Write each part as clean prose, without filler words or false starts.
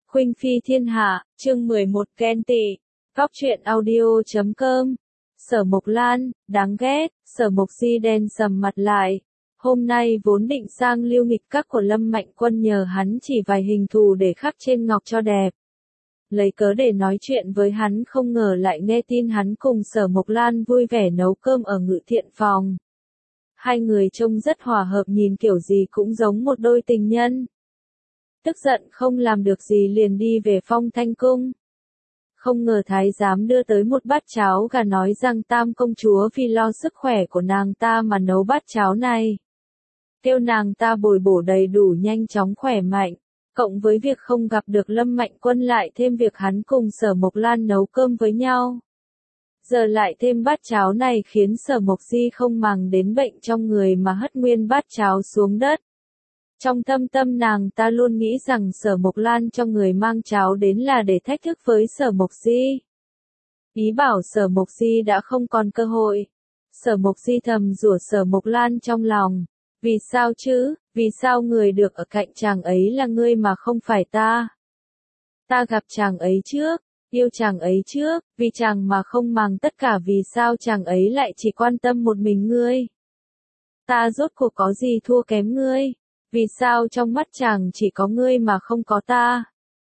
Khuynh Phi Thiên Hạ, chương 11 Ghen Tị, Góc truyện audio.com. Sở Mộc Lan, đáng ghét, Sở Mộc Di đen sầm mặt lại. Hôm nay vốn định sang lưu nghịch các của Lâm Mạnh Quân nhờ hắn chỉ vài hình thù để khắc trên ngọc cho đẹp. Lấy cớ để nói chuyện với hắn, không ngờ lại nghe tin hắn cùng Sở Mộc Lan vui vẻ nấu cơm ở Ngự Thiện phòng. Hai người trông rất hòa hợp, nhìn kiểu gì cũng giống một đôi tình nhân. Tức giận không làm được gì liền đi về Phong Thanh Cung. Không ngờ thái giám đưa tới một bát cháo gà, nói rằng Tam công chúa vì lo sức khỏe của nàng ta mà nấu bát cháo này. Kêu nàng ta bồi bổ đầy đủ nhanh chóng khỏe mạnh. Cộng với việc không gặp được Lâm Mạnh Quân, lại thêm việc hắn cùng Sở Mộc Lan nấu cơm với nhau. Giờ lại thêm bát cháo này khiến Sở Mộc Di không màng đến bệnh trong người mà hất nguyên bát cháo xuống đất. Trong thâm tâm nàng ta luôn nghĩ rằng Sở Mộc Lan cho người mang cháo đến là để thách thức với Sở Mộc Di. Ý bảo Sở Mộc Di đã không còn cơ hội. Sở Mộc Di thầm rủa Sở Mộc Lan trong lòng. Vì sao chứ, vì sao người được ở cạnh chàng ấy là ngươi mà không phải ta? Ta gặp chàng ấy trước, yêu chàng ấy trước, vì chàng mà không màng tất cả, vì sao chàng ấy lại chỉ quan tâm một mình ngươi? Ta rốt cuộc có gì thua kém ngươi? Vì sao trong mắt chàng chỉ có ngươi mà không có ta?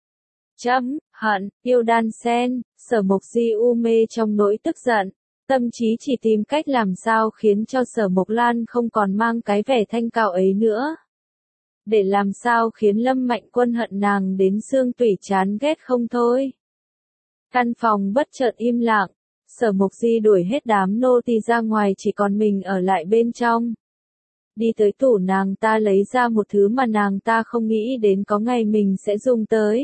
Hận, yêu đan sen, Sở Mộc Di u mê trong nỗi tức giận. Tâm trí chỉ tìm cách làm sao khiến cho Sở Mộc Lan không còn mang cái vẻ thanh cao ấy nữa. Để làm sao khiến Lâm Mạnh Quân hận nàng đến xương tủy, chán ghét không thôi. Căn phòng bất chợt im lặng, Sở Mộc Di đuổi hết đám nô tỳ ra ngoài, chỉ còn mình ở lại bên trong. Đi tới tủ, nàng ta lấy ra một thứ mà nàng ta không nghĩ đến có ngày mình sẽ dùng tới.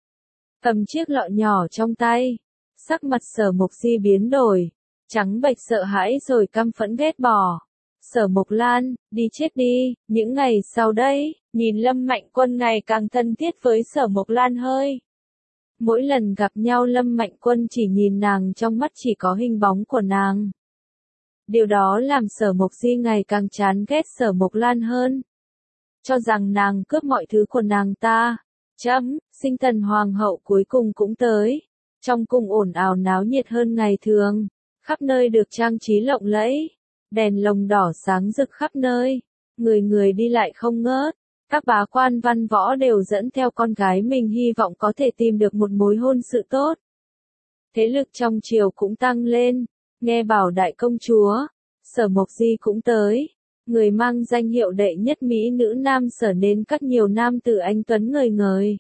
Cầm chiếc lọ nhỏ trong tay, sắc mặt Sở Mộc Di biến đổi, trắng bệch sợ hãi rồi căm phẫn ghét bỏ. Sở Mộc Lan, đi chết đi. Những ngày sau đây, nhìn Lâm Mạnh Quân ngày càng thân thiết với Sở Mộc Lan hơi. Mỗi lần gặp nhau Lâm Mạnh Quân chỉ nhìn nàng, trong mắt chỉ có hình bóng của nàng. Điều đó làm Sở Mộc Di ngày càng chán ghét Sở Mộc Lan hơn. Cho rằng nàng cướp mọi thứ của nàng ta. Sinh thần hoàng hậu cuối cùng cũng tới. Trong cung ồn ào náo nhiệt hơn ngày thường. Khắp nơi được trang trí lộng lẫy. Đèn lồng đỏ sáng rực khắp nơi. Người người đi lại không ngớt. Các bá quan văn võ đều dẫn theo con gái mình, hy vọng có thể tìm được một mối hôn sự tốt. Thế lực trong triều cũng tăng lên. Nghe bảo đại công chúa, Sở Mộc Di cũng tới. Người mang danh hiệu đệ nhất mỹ nữ Nam Sở nên các nhiều nam tử anh tuấn ngời ngời.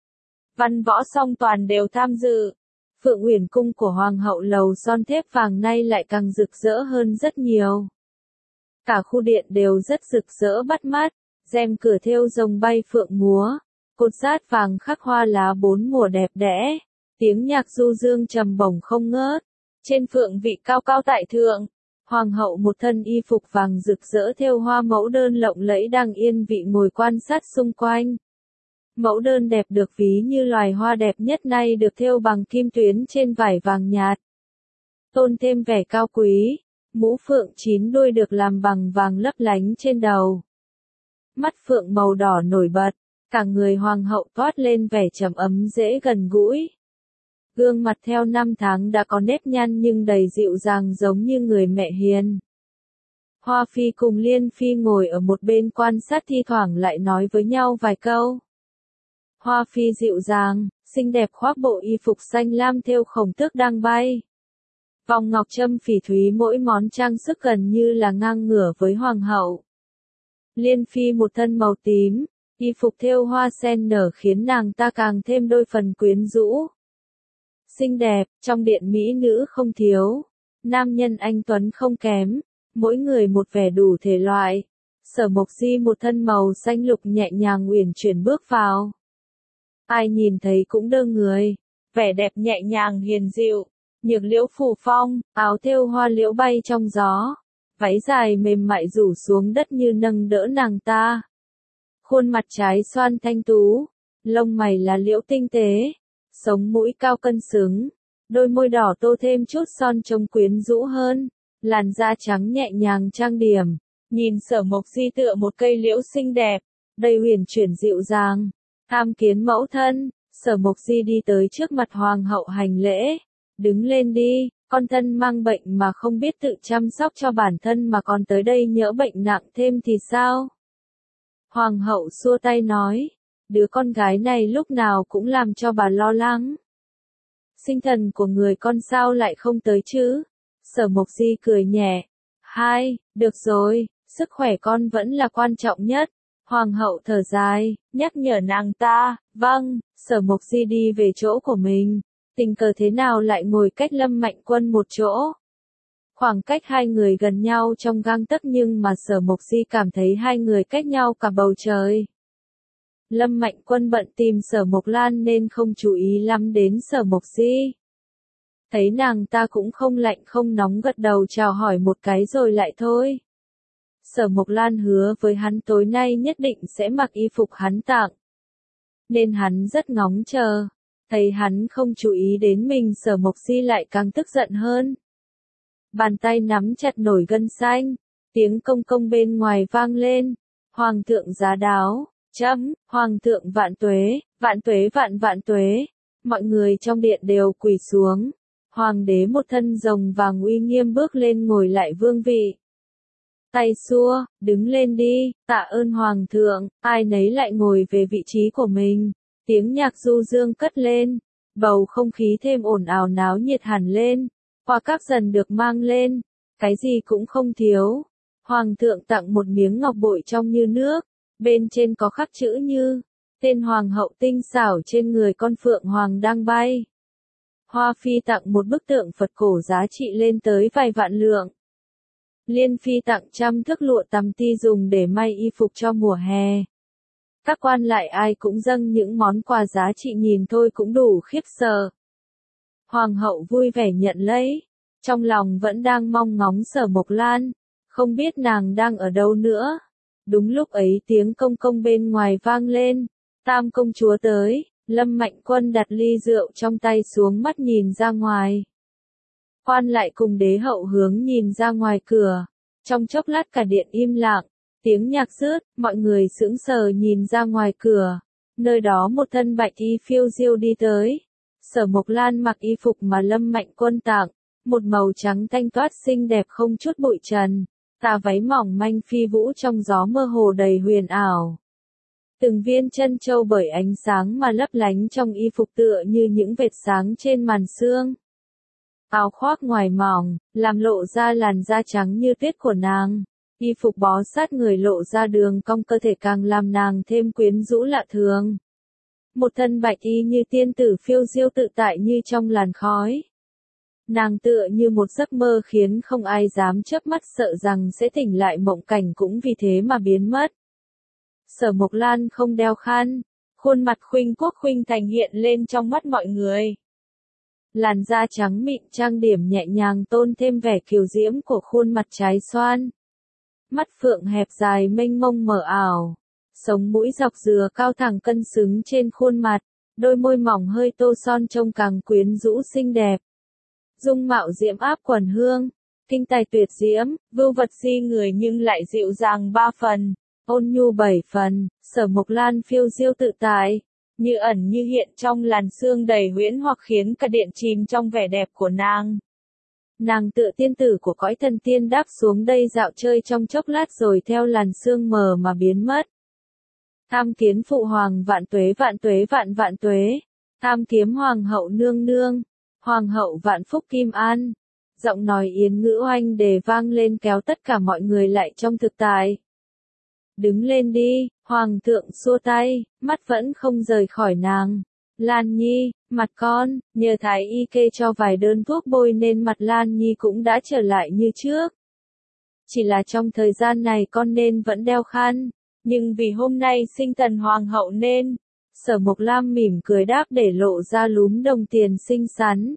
Văn võ song toàn đều tham dự. Phượng Uyển cung của Hoàng hậu lầu son thép vàng nay lại càng rực rỡ hơn rất nhiều. Cả khu điện đều rất rực rỡ bắt mắt, rèm cửa thêu rồng bay phượng múa, cột dát vàng khắc hoa lá bốn mùa đẹp đẽ, tiếng nhạc du dương trầm bổng không ngớt. Trên phượng vị cao cao tại thượng, Hoàng hậu một thân y phục vàng rực rỡ thêu hoa mẫu đơn lộng lẫy đang yên vị ngồi quan sát xung quanh. Mẫu đơn đẹp được ví như loài hoa đẹp nhất nay được thêu bằng kim tuyến trên vải vàng nhạt. Tôn thêm vẻ cao quý, mũ phượng 9 đuôi được làm bằng vàng lấp lánh trên đầu. Mắt phượng màu đỏ nổi bật, cả người hoàng hậu toát lên vẻ trầm ấm dễ gần gũi. Gương mặt theo năm tháng đã có nếp nhăn nhưng đầy dịu dàng giống như người mẹ hiền. Hoa Phi cùng Liên Phi ngồi ở một bên quan sát, thi thoảng lại nói với nhau vài câu. Hoa Phi dịu dàng, xinh đẹp khoác bộ y phục xanh lam thêu khổng tước đang bay. Vòng ngọc trâm phỉ thúy, mỗi món trang sức gần như là ngang ngửa với hoàng hậu. Liên Phi một thân màu tím, y phục thêu hoa sen nở khiến nàng ta càng thêm đôi phần quyến rũ. Xinh đẹp, trong điện mỹ nữ không thiếu, nam nhân anh tuấn không kém, mỗi người một vẻ đủ thể loại. Sở Mộc Di một thân màu xanh lục nhẹ nhàng uyển chuyển bước vào. Ai nhìn thấy cũng đơ người, vẻ đẹp nhẹ nhàng hiền dịu, nhược liễu phù phong, áo thêu hoa liễu bay trong gió, váy dài mềm mại rủ xuống đất như nâng đỡ nàng ta. Khuôn mặt trái xoan thanh tú, lông mày là liễu tinh tế, sống mũi cao cân xứng, đôi môi đỏ tô thêm chút son trông quyến rũ hơn, làn da trắng nhẹ nhàng trang điểm, nhìn Sở Mộc Di tựa một cây liễu xinh đẹp, đầy huyền chuyển dịu dàng. Tham kiến mẫu thân, Sở Mộc Di đi tới trước mặt hoàng hậu hành lễ. Đứng lên đi, con thân mang bệnh mà không biết tự chăm sóc cho bản thân mà còn tới đây nhỡ bệnh nặng thêm thì sao? Hoàng hậu xua tay nói, đứa con gái này lúc nào cũng làm cho bà lo lắng. Sinh thần của người con sao lại không tới chứ? Sở Mộc Di cười nhẹ. Được rồi, sức khỏe con vẫn là quan trọng nhất. Hoàng hậu thở dài, nhắc nhở nàng ta, vâng, Sở Mộc Di đi về chỗ của mình. Tình cờ thế nào lại ngồi cách Lâm Mạnh Quân một chỗ. Khoảng cách hai người gần nhau trong gang tấc nhưng mà Sở Mộc Di cảm thấy hai người cách nhau cả bầu trời. Lâm Mạnh Quân bận tìm Sở Mộc Lan nên không chú ý lắm đến Sở Mộc Di. Thấy nàng ta cũng không lạnh không nóng gật đầu chào hỏi một cái rồi lại thôi. Sở Mộc Lan hứa với hắn tối nay nhất định sẽ mặc y phục hắn tặng. Nên hắn rất ngóng chờ. Thấy hắn không chú ý đến mình Sở Mộc Di lại càng tức giận hơn. Bàn tay nắm chặt nổi gân xanh. Tiếng công công bên ngoài vang lên. Hoàng thượng giá đáo. Hoàng thượng vạn tuế vạn tuế. Mọi người trong điện đều quỳ xuống. Hoàng đế một thân rồng vàng uy nghiêm bước lên ngồi lại vương vị. Tay xua, đứng lên đi, tạ ơn hoàng thượng, ai nấy lại ngồi về vị trí của mình. Tiếng nhạc du dương cất lên, bầu không khí thêm ồn ào náo nhiệt hẳn lên. Hoa cáp dần được mang lên, cái gì cũng không thiếu. Hoàng thượng tặng một miếng ngọc bội trong như nước, bên trên có khắc chữ như, tên hoàng hậu tinh xảo trên người con phượng hoàng đang bay. Hoa phi tặng một bức tượng Phật cổ giá trị lên tới vài vạn lượng. Liên phi tặng 100 thước lụa tằm ti dùng để may y phục cho mùa hè. Các quan lại ai cũng dâng những món quà giá trị nhìn thôi cũng đủ khiếp sợ. Hoàng hậu vui vẻ nhận lấy, trong lòng vẫn đang mong ngóng Sở Mộc Lan, không biết nàng đang ở đâu nữa. Đúng lúc ấy tiếng công công bên ngoài vang lên, Tam công chúa tới. Lâm Mạnh Quân đặt ly rượu trong tay xuống mắt nhìn ra ngoài. Quan lại cùng đế hậu hướng nhìn ra ngoài cửa. Trong chốc lát cả điện im lặng, tiếng nhạc rớt, mọi người sững sờ nhìn ra ngoài cửa. Nơi đó một thân bạch y phiêu diêu đi tới. Sở Mộc Lan mặc y phục mà Lâm Mạnh Quân tặng, một màu trắng thanh toát xinh đẹp không chút bụi trần. Tà váy mỏng manh phi vũ trong gió mơ hồ đầy huyền ảo. Từng viên chân châu bởi ánh sáng mà lấp lánh trong y phục tựa như những vệt sáng trên màn sương. Áo khoác ngoài mỏng, làm lộ ra làn da trắng như tuyết của nàng. Y phục bó sát người lộ ra đường cong cơ thể càng làm nàng thêm quyến rũ lạ thường. Một thân bạch y như tiên tử phiêu diêu tự tại như trong làn khói. Nàng tựa như một giấc mơ khiến không ai dám chớp mắt sợ rằng sẽ tỉnh lại mộng cảnh cũng vì thế mà biến mất. Sở Mộc Lan không đeo khăn, khuôn mặt khuynh quốc khuynh thành hiện lên trong mắt mọi người. Làn da trắng mịn trang điểm nhẹ nhàng tôn thêm vẻ kiều diễm của khuôn mặt trái xoan. Mắt phượng hẹp dài mênh mông mờ ảo, sống mũi dọc dừa cao thẳng cân xứng trên khuôn mặt, đôi môi mỏng hơi tô son trông càng quyến rũ xinh đẹp. Dung mạo diễm áp quần hương, kinh tài tuyệt diễm, vưu vật di người nhưng lại dịu dàng 3 phần. Ôn nhu 7 phần, Sở Mộc Lan phiêu diêu tự tại, như ẩn như hiện trong làn sương đầy huyễn hoặc khiến cả điện chìm trong vẻ đẹp của nàng. Nàng tựa tiên tử của cõi thần tiên đáp xuống đây dạo chơi trong chốc lát rồi theo làn sương mờ mà biến mất. Tham kiến phụ hoàng vạn tuế vạn tuế, tham kiếm hoàng hậu nương nương, hoàng hậu vạn phúc kim an. Giọng nói yến ngữ oanh đề vang lên kéo tất cả mọi người lại trong thực tại. Đứng lên đi, hoàng thượng xua tay, mắt vẫn không rời khỏi nàng. Lan Nhi, mặt con, nhờ thái y kê cho vài đơn thuốc bôi nên mặt Lan Nhi cũng đã trở lại như trước. Chỉ là trong thời gian này con nên vẫn đeo khăn, nhưng vì hôm nay sinh thần hoàng hậu nên. Sở Mộc Lam mỉm cười đáp để lộ ra lúm đồng tiền xinh xắn.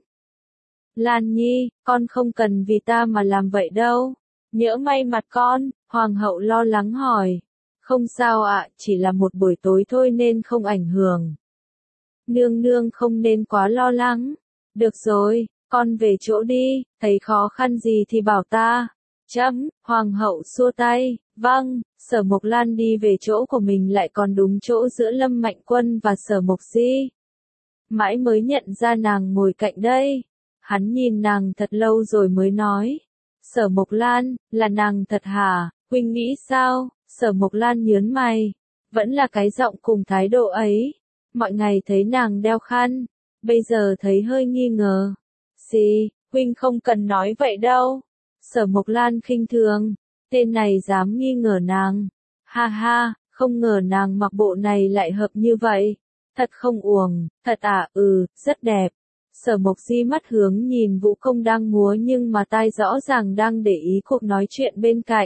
Lan Nhi, con không cần vì ta mà làm vậy đâu. Nhỡ may mặt con, hoàng hậu lo lắng hỏi. Không sao ạ, chỉ là một buổi tối thôi nên không ảnh hưởng. Nương nương không nên quá lo lắng. Được rồi, con về chỗ đi, thấy khó khăn gì thì bảo ta. Hoàng hậu xua tay, vâng, Sở Mộc Lan đi về chỗ của mình lại còn đúng chỗ giữa Lâm Mạnh Quân và Sở Mộc Di. mãi mới nhận ra nàng ngồi cạnh đây. Hắn nhìn nàng thật lâu rồi mới nói. Sở Mộc Lan, là nàng thật hả, huynh nghĩ sao? Sở Mộc Lan nhớn mày. Vẫn là cái giọng cùng thái độ ấy. Mọi ngày thấy nàng đeo khăn, bây giờ thấy hơi nghi ngờ. Gì, huynh không cần nói vậy đâu. Sở Mộc Lan khinh thường, tên này dám nghi ngờ nàng. Ha ha, không ngờ nàng mặc bộ này lại hợp như vậy. Thật không uổng, thật à, rất đẹp. Sở Mộc Di mắt hướng nhìn Vũ Công đang múa nhưng mà tai rõ ràng đang để ý cuộc nói chuyện bên cạnh.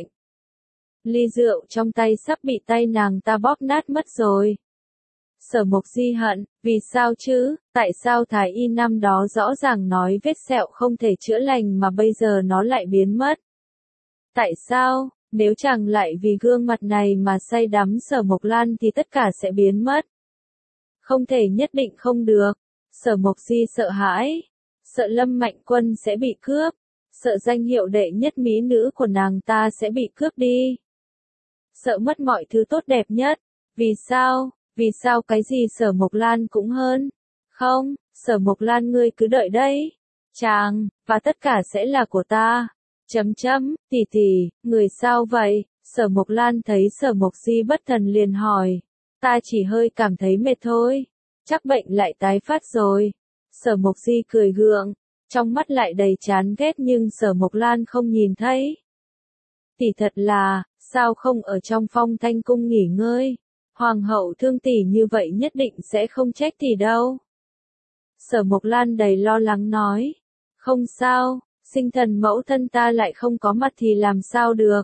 Ly rượu trong tay sắp bị tay nàng ta bóp nát mất rồi. Sở Mộc Di hận, vì sao chứ, tại sao Thái Y năm đó rõ ràng nói vết sẹo không thể chữa lành mà bây giờ nó lại biến mất? Tại sao, nếu chàng lại vì gương mặt này mà say đắm Sở Mộc Lan thì tất cả sẽ biến mất? Không thể, nhất định không được. Sở Mộc Di sợ hãi, sợ Lâm Mạnh Quân sẽ bị cướp, sợ danh hiệu đệ nhất mỹ nữ của nàng ta sẽ bị cướp đi. Sợ mất mọi thứ tốt đẹp nhất. Vì sao? Vì sao cái gì Sở Mộc Lan cũng hơn? Không, Sở Mộc Lan ngươi cứ đợi đấy. Chàng, và tất cả sẽ là của ta. Tỷ tỷ, người sao vậy? Sở Mộc Lan thấy Sở Mộc Di bất thần liền hỏi. Ta chỉ hơi cảm thấy mệt thôi. Chắc bệnh lại tái phát rồi. Sở Mộc Di cười gượng, trong mắt lại đầy chán ghét nhưng Sở Mộc Lan không nhìn thấy. Tỷ thật là, sao không ở trong Phong Thanh Cung nghỉ ngơi? Hoàng hậu thương tỷ như vậy nhất định sẽ không trách tỷ đâu. Sở Mộc Lan đầy lo lắng nói. Không sao, sinh thần mẫu thân ta lại không có mặt thì làm sao được.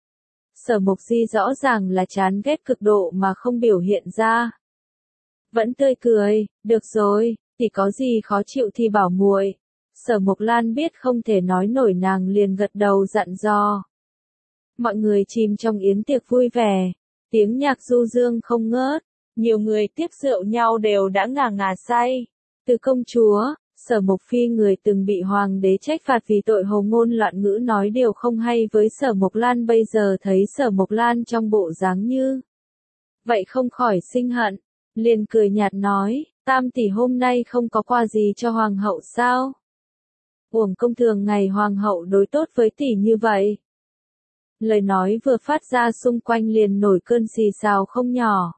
Sở Mộc Di rõ ràng là chán ghét cực độ mà không biểu hiện ra. Vẫn tươi cười, được rồi, thì có gì khó chịu thì bảo muội. Sở Mộc Lan biết không thể nói nổi nàng liền gật đầu dặn dò. Mọi người chìm trong yến tiệc vui vẻ, tiếng nhạc du dương không ngớt, nhiều người tiếp rượu nhau đều đã ngà ngà say. Từ công chúa, Sở Mộc Phi người từng bị hoàng đế trách phạt vì tội hồ ngôn loạn ngữ nói điều không hay với Sở Mộc Lan bây giờ thấy Sở Mộc Lan trong bộ dáng như vậy không khỏi sinh hận, liền cười nhạt nói, tam tỷ hôm nay không có quà gì cho hoàng hậu sao? Uổng công thường ngày hoàng hậu đối tốt với tỷ như vậy. Lời nói vừa phát ra xung quanh liền nổi cơn xì xào không nhỏ.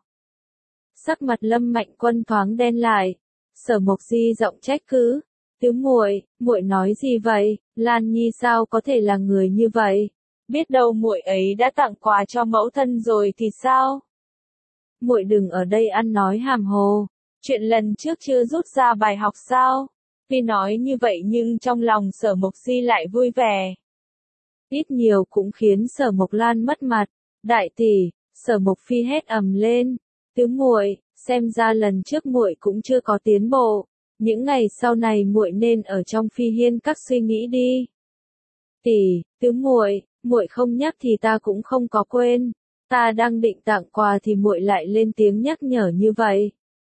Sắc mặt Lâm Mạnh Quân thoáng đen lại. Sở Mộc Di giọng trách cứ, "Tứ muội, muội nói gì vậy? Lan Nhi sao có thể là người như vậy? Biết đâu muội ấy đã tặng quà cho mẫu thân rồi thì sao?" "Muội đừng ở đây ăn nói hàm hồ, chuyện lần trước chưa rút ra bài học sao?" Tuy nói như vậy nhưng trong lòng Sở Mộc Di lại vui vẻ. Ít nhiều cũng khiến Sở Mộc Lan mất mặt. "Đại tỷ," Sở Mộc Phi hét ầm lên, "Tứ muội, xem ra lần trước muội cũng chưa có tiến bộ, những ngày sau này muội nên ở trong Phi Hiên các suy nghĩ đi." "Tỷ, tứ muội, muội không nhắc thì ta cũng không có quên, ta đang định tặng quà thì muội lại lên tiếng nhắc nhở như vậy.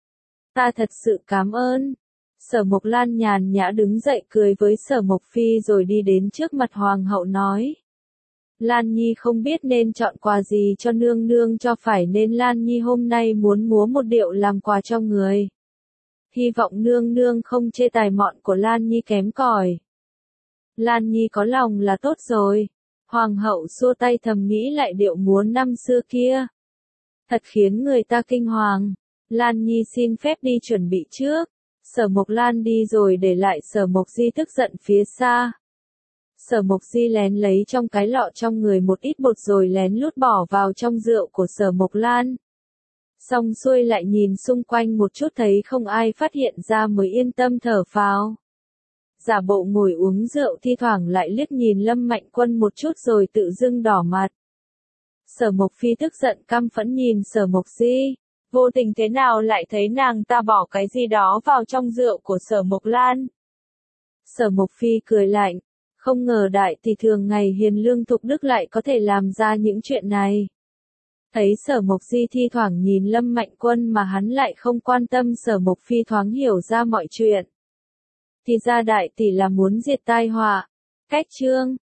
Ta thật sự cảm ơn." Sở Mộc Lan nhàn nhã đứng dậy cười với Sở Mộc Phi rồi đi đến trước mặt hoàng hậu nói. "Lan Nhi không biết nên chọn quà gì cho nương nương cho phải nên Lan Nhi hôm nay muốn múa một điệu làm quà cho người. Hy vọng nương nương không chê tài mọn của Lan Nhi kém cỏi." "Lan Nhi có lòng là tốt rồi." Hoàng hậu xua tay thầm nghĩ lại điệu múa năm xưa kia. Thật khiến người ta kinh hoàng. "Lan Nhi xin phép đi chuẩn bị trước." Sở Mộc Lan đi rồi để lại Sở Mộc Di tức giận phía xa. Sở Mộc Di lén lấy trong cái lọ trong người một ít bột rồi lén lút bỏ vào trong rượu của Sở Mộc Lan. Xong xuôi lại nhìn xung quanh một chút thấy không ai phát hiện ra mới yên tâm thở phào. Giả bộ ngồi uống rượu thi thoảng lại liếc nhìn Lâm Mạnh Quân một chút rồi tự dưng đỏ mặt. Sở Mộc Phi tức giận căm phẫn nhìn Sở Mộc Di. Vô tình thế nào lại thấy nàng ta bỏ cái gì đó vào trong rượu của Sở Mộc Lan. Sở Mộc Phi cười lạnh, không ngờ đại tỷ thường ngày hiền lương thục đức lại có thể làm ra những chuyện này. Thấy Sở Mộc Di thi thoảng nhìn Lâm Mạnh Quân mà hắn lại không quan tâm, Sở Mộc Phi thoáng hiểu ra mọi chuyện. Thì ra đại tỷ là muốn diệt tai họa. Cách chương